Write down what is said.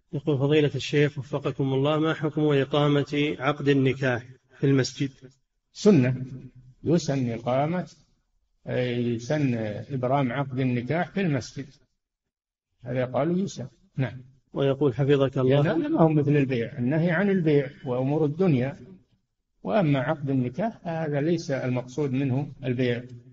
يقول فضيلة الشيخ وفقكم الله، ما حكم إقامة عقد النكاح في المسجد؟ سنة، يسن إبرام عقد النكاح في المسجد، هذا قالوا يسن. نعم. ويقول حفظك لأن الله. هذا ما هو مثل البيع، النهي عن البيع وأمور الدنيا، وأما عقد النكاح هذا ليس المقصود منه البيع.